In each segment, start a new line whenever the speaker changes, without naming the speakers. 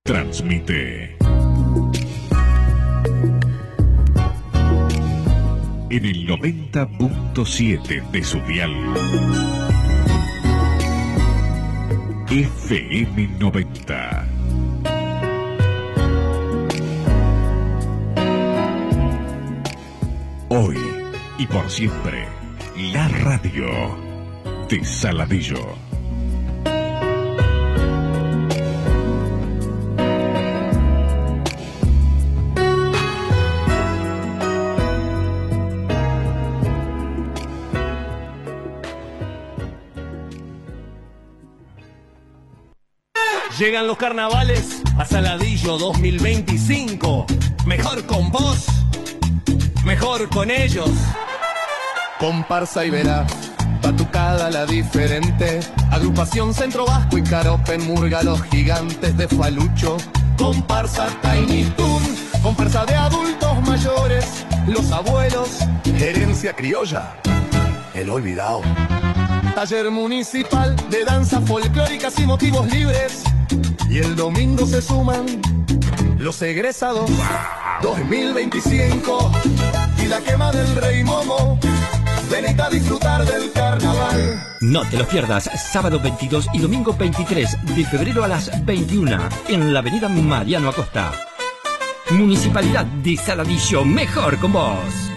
Transmite en el 90.7 de su dial. FM 90. Hoy y por siempre, la radio de Saladillo.
Llegan los carnavales a Saladillo 2025. Mejor con vos, mejor con ellos.
Comparsa y verá, batucada la diferente. Agrupación Centro Vasco y Caropen, murga los gigantes de Falucho. Comparsa Tiny Toon, comparsa de adultos mayores, los abuelos, herencia criolla, el olvidado. Taller municipal de danzas folclóricas y motivos libres. Y el domingo se suman los egresados 2025 y la quema del Rey Momo. Venid a disfrutar del carnaval.
No te lo pierdas, sábado 22 y domingo 23 de febrero a las 21 en la avenida Mariano Acosta. Municipalidad de Saladillo, mejor con vos.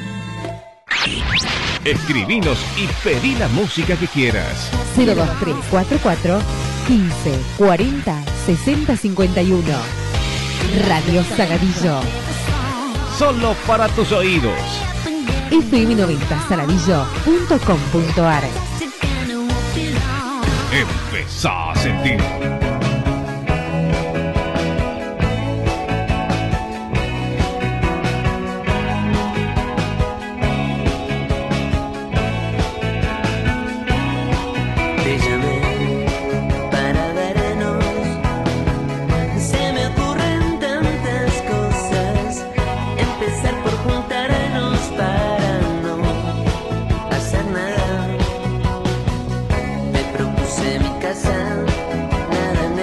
Escribinos y pedí la música que quieras.
02344 15 40 60 51. Radio Saladillo.
Solo para tus oídos.
fm90saladillo.com.ar.
Empezá a sentir.
Nada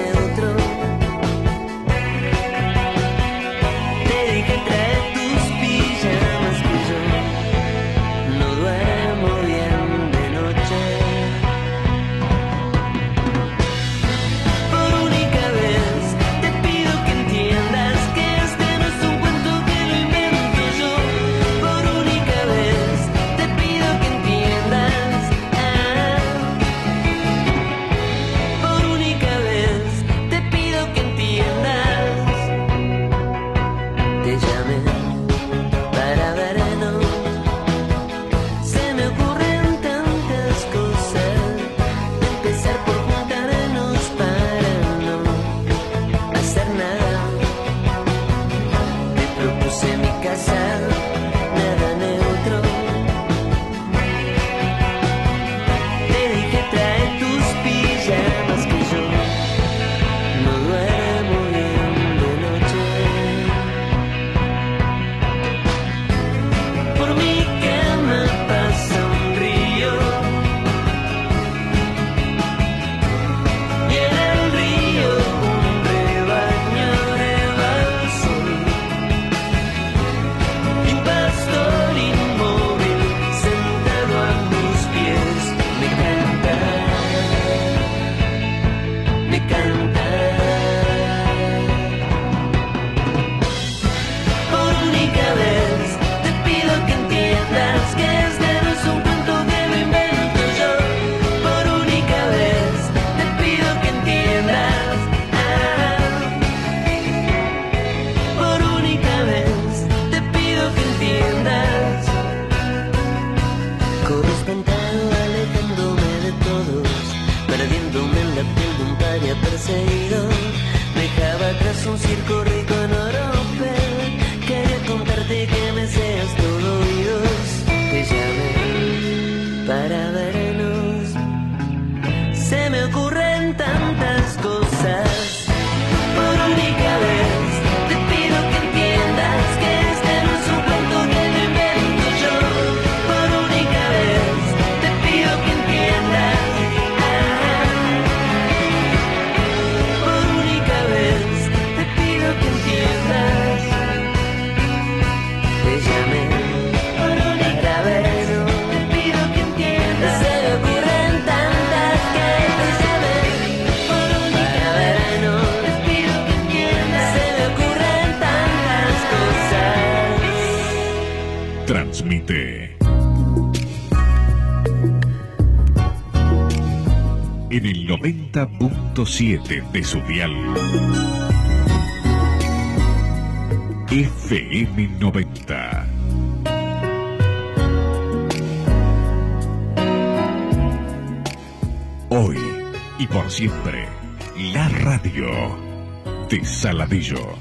90.7 de su dial. FM 90. Hoy y por siempre, la radio de Saladillo.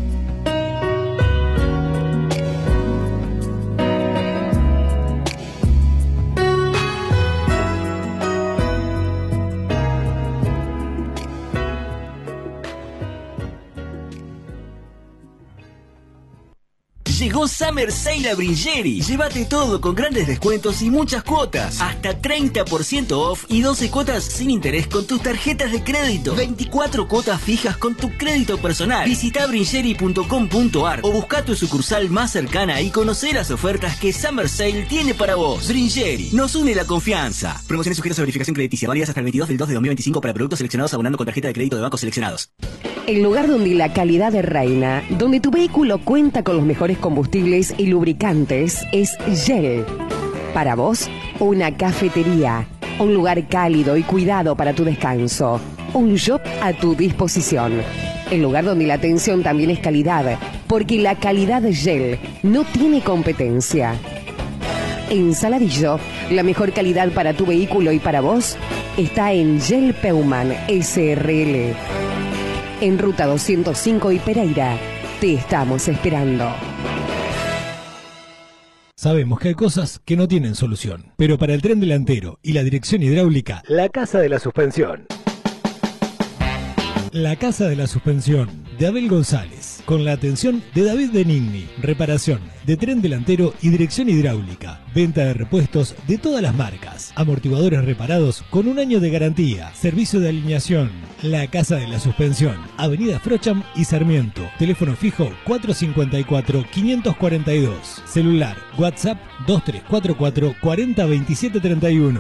Llegó Summer Sale a Bringeri. Llévate todo con grandes descuentos y muchas cuotas. Hasta 30% off y 12 cuotas sin interés con tus tarjetas de crédito. 24 cuotas fijas con tu crédito personal. Visita bringeri.com.ar o busca tu sucursal más cercana y conoce las ofertas que Summer Sale tiene para vos. Bringeri, nos une la confianza. Promociones sujetas a verificación crediticia. Válidas hasta el 22 del 2 de 2025 para productos seleccionados abonando con tarjeta de crédito de bancos seleccionados.
El lugar donde la calidad reina, donde tu vehículo cuenta con los mejores combustibles y lubricantes, es Shell. Para vos, una cafetería, un lugar cálido y cuidado para tu descanso, un shop a tu disposición. El lugar donde la atención también es calidad, porque la calidad de Shell no tiene competencia. En Saladillo, la mejor calidad para tu vehículo y para vos está en Shell Peuman SRL. En Ruta 205 y Pereira, te estamos esperando.
Sabemos que hay cosas que no tienen solución, pero para el tren delantero y la dirección hidráulica, la Casa de la Suspensión. La Casa de la Suspensión de Abel González, con la atención de David Benigni, reparación de tren delantero y dirección hidráulica, venta de repuestos de todas las marcas, amortiguadores reparados con 1 año de garantía, servicio de alineación. La Casa de la Suspensión, Avenida Frocham y Sarmiento, teléfono fijo 454-542, celular WhatsApp 2344 40 27 31.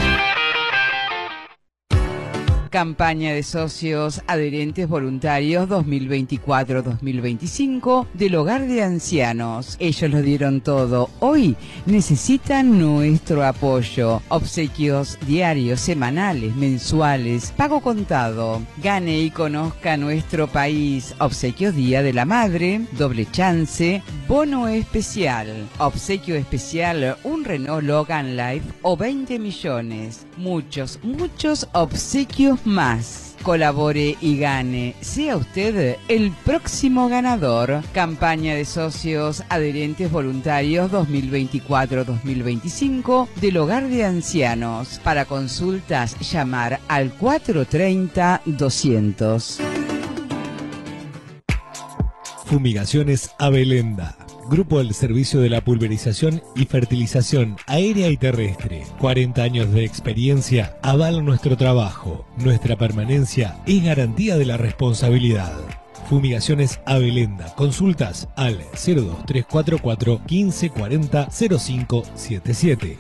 Campaña de socios adherentes voluntarios 2024-2025 del Hogar de Ancianos. Ellos lo dieron todo. Hoy necesitan nuestro apoyo. Obsequios diarios, semanales, mensuales, pago contado. Gane y conozca nuestro país. Obsequio Día de la Madre, doble chance, bono especial. Obsequio especial, un Renault Logan Life o 20 millones. Muchos obsequios más. Colabore y gane. Sea usted el próximo ganador. Campaña de socios adherentes voluntarios 2024-2025 del Hogar de Ancianos. Para consultas, llamar al 430-200.
Fumigaciones Abelenda. Grupo del Servicio de la Pulverización y Fertilización Aérea y Terrestre. 40 años de experiencia avalan nuestro trabajo. Nuestra permanencia es garantía de la responsabilidad. Fumigaciones Abelenda. Consultas al 02344 1540 0577.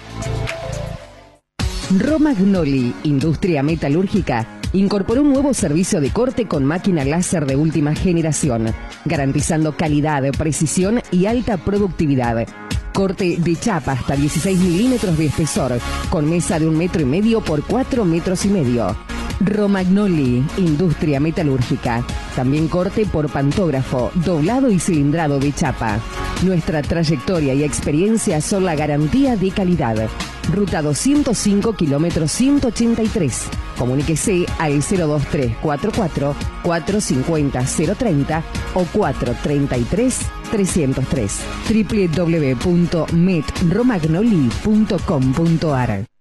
Romagnoli, industria metalúrgica, incorporó un nuevo servicio de corte con máquina láser de última generación, garantizando calidad, precisión y alta productividad. Corte de chapa hasta 16 milímetros de espesor, con mesa de 1,5 metros por 4,5 metros. Romagnoli, industria metalúrgica. También corte por pantógrafo, doblado y cilindrado de chapa. Nuestra trayectoria y experiencia son la garantía de calidad. Ruta 205, kilómetro 183. Comuníquese al 02344 450 030 o 433 303. www.metromagnoli.com.ar.